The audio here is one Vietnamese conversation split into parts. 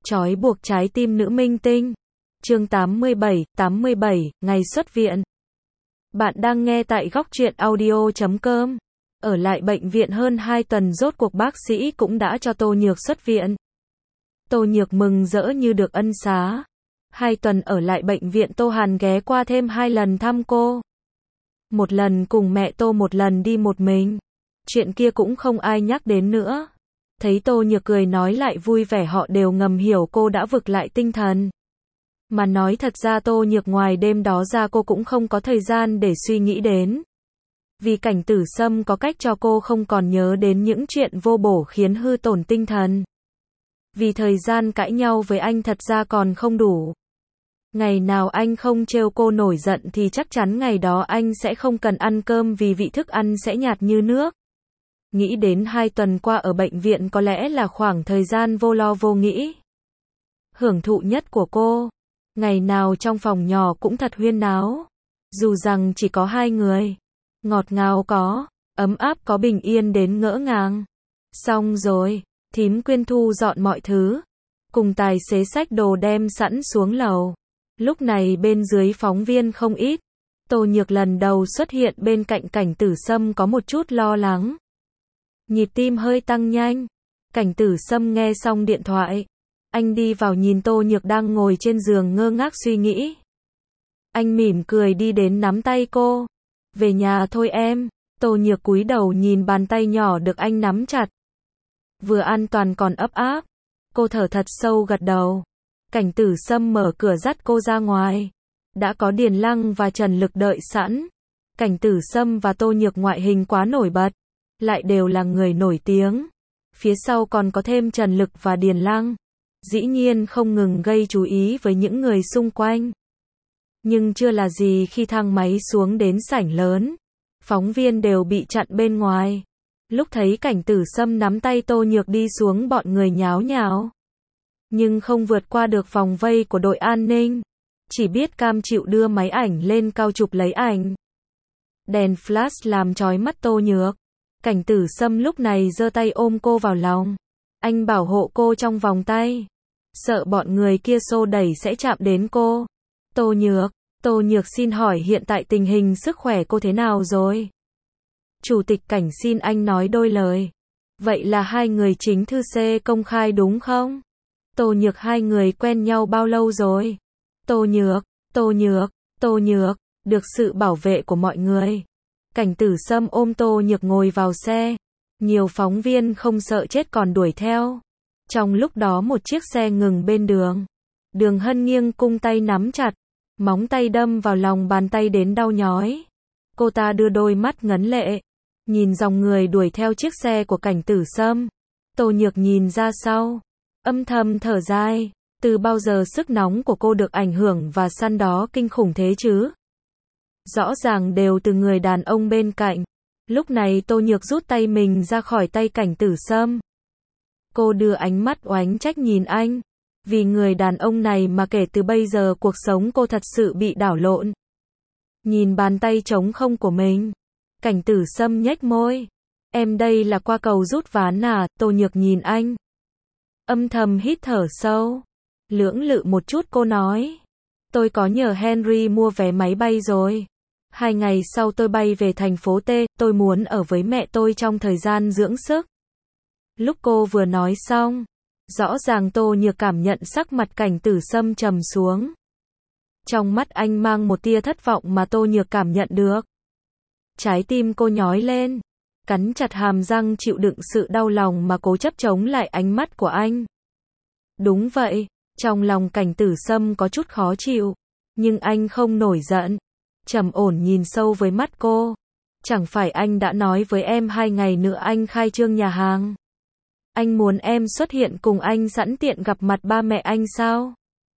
Trói buộc trái tim nữ minh tinh. Chương 87, ngày xuất viện. Bạn đang nghe tại Góc Truyện Audio.com. Ở lại bệnh viện hơn 2 tuần rốt cuộc bác sĩ cũng đã cho Tô Nhược xuất viện. Tô Nhược mừng rỡ như được ân xá. 2 tuần ở lại bệnh viện, Tô Hàn ghé qua thêm 2 lần thăm cô. Một lần cùng mẹ Tô, một lần đi một mình. Chuyện kia cũng không ai nhắc đến nữa. Thấy Tô Nhược cười nói lại vui vẻ, họ đều ngầm hiểu cô đã vực lại tinh thần. Mà nói thật ra Tô Nhược ngoài đêm đó ra cô cũng không có thời gian để suy nghĩ đến. Vì Cảnh Tử Sâm có cách cho cô không còn nhớ đến những chuyện vô bổ khiến hư tổn tinh thần. Vì thời gian cãi nhau với anh thật ra còn không đủ. Ngày nào anh không trêu cô nổi giận thì chắc chắn ngày đó anh sẽ không cần ăn cơm vì vị thức ăn sẽ nhạt như nước. Nghĩ đến 2 tuần qua ở bệnh viện có lẽ là khoảng thời gian vô lo vô nghĩ. Hưởng thụ nhất của cô. Ngày nào trong phòng nhỏ cũng thật huyên náo. Dù rằng chỉ có 2 người. Ngọt ngào có, ấm áp có, bình yên đến ngỡ ngàng. Xong rồi, thím Quyên thu dọn mọi thứ. Cùng tài xế xách đồ đem sẵn xuống lầu. Lúc này bên dưới phóng viên không ít. Tô Nhược lần đầu xuất hiện bên cạnh Cảnh Tử Sâm có một chút lo lắng. Nhịp tim hơi tăng nhanh. Cảnh Tử Sâm nghe xong điện thoại. Anh đi vào nhìn Tô Nhược đang ngồi trên giường ngơ ngác suy nghĩ. Anh mỉm cười đi đến nắm tay cô. Về nhà thôi em. Tô Nhược cúi đầu nhìn bàn tay nhỏ được anh nắm chặt. Vừa an toàn còn ấp áp. Cô thở thật sâu gật đầu. Cảnh Tử Sâm mở cửa dắt cô ra ngoài. Đã có Điền Lăng và Trần Lực đợi sẵn. Cảnh Tử Sâm và Tô Nhược ngoại hình quá nổi bật. Lại đều là người nổi tiếng. Phía sau còn có thêm Trần Lực và Điền Lăng. Dĩ nhiên không ngừng gây chú ý với những người xung quanh. Nhưng chưa là gì khi thang máy xuống đến sảnh lớn. Phóng viên đều bị chặn bên ngoài. Lúc thấy Cảnh Tử Sâm nắm tay Tô Nhược đi xuống, bọn người nháo nhào. Nhưng không vượt qua được vòng vây của đội an ninh. Chỉ biết cam chịu đưa máy ảnh lên cao chụp lấy ảnh. Đèn flash làm chói mắt Tô Nhược. Cảnh Tử Sâm lúc này giơ tay ôm cô vào lòng. Anh bảo hộ cô trong vòng tay. Sợ bọn người kia xô đẩy sẽ chạm đến cô. Tô Nhược xin hỏi hiện tại tình hình sức khỏe cô thế nào rồi? Chủ tịch Cảnh xin anh nói đôi lời. Vậy là 2 người chính thư C công khai đúng không? Tô Nhược, 2 người quen nhau bao lâu rồi? Tô Nhược, được sự bảo vệ của mọi người. Cảnh Tử Sâm ôm Tô Nhược ngồi vào xe. Nhiều phóng viên không sợ chết còn đuổi theo. Trong lúc đó một chiếc xe ngừng bên đường. Đường Hân nghiêng cung tay nắm chặt. Móng tay đâm vào lòng bàn tay đến đau nhói. Cô ta đưa đôi mắt ngấn lệ. Nhìn dòng người đuổi theo chiếc xe của Cảnh Tử Sâm. Tô Nhược nhìn ra sau. Âm thầm thở dài. Từ bao giờ sức nóng của cô được ảnh hưởng và săn đó kinh khủng thế chứ? Rõ ràng đều từ người đàn ông bên cạnh. Lúc này Tô Nhược rút tay mình ra khỏi tay Cảnh Tử Sâm. Cô đưa ánh mắt oánh trách nhìn anh. Vì người đàn ông này mà kể từ bây giờ cuộc sống cô thật sự bị đảo lộn. Nhìn bàn tay trống không của mình. Cảnh Tử Sâm nhếch môi. Em đây là qua cầu rút ván à? Tô Nhược nhìn anh. Âm thầm hít thở sâu. Lưỡng lự một chút cô nói. Tôi có nhờ Henry mua vé máy bay rồi. 2 ngày sau tôi bay về thành phố T, tôi muốn ở với mẹ tôi trong thời gian dưỡng sức. Lúc cô vừa nói xong, rõ ràng Tô Nhược cảm nhận sắc mặt Cảnh Tử Sâm trầm xuống. Trong mắt anh mang một tia thất vọng mà Tô Nhược cảm nhận được. Trái tim cô nhói lên, cắn chặt hàm răng chịu đựng sự đau lòng mà cố chấp chống lại ánh mắt của anh. Đúng vậy, trong lòng Cảnh Tử Sâm có chút khó chịu, nhưng anh không nổi giận. Trầm ổn nhìn sâu với mắt cô. Chẳng phải anh đã nói với em 2 ngày nữa anh khai trương nhà hàng? Anh muốn em xuất hiện cùng anh, sẵn tiện gặp mặt ba mẹ anh sao?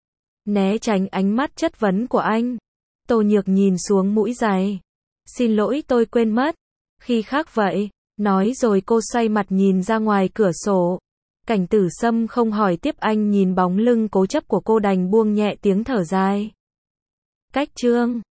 Né tránh ánh mắt chất vấn của anh. Tô Nhược nhìn xuống mũi giày. Xin lỗi, tôi quên mất. Khi khác vậy. Nói rồi cô xoay mặt nhìn ra ngoài cửa sổ. Cảnh Tử Sâm không hỏi tiếp, anh nhìn bóng lưng cố chấp của cô đành buông nhẹ tiếng thở dài. Cách chương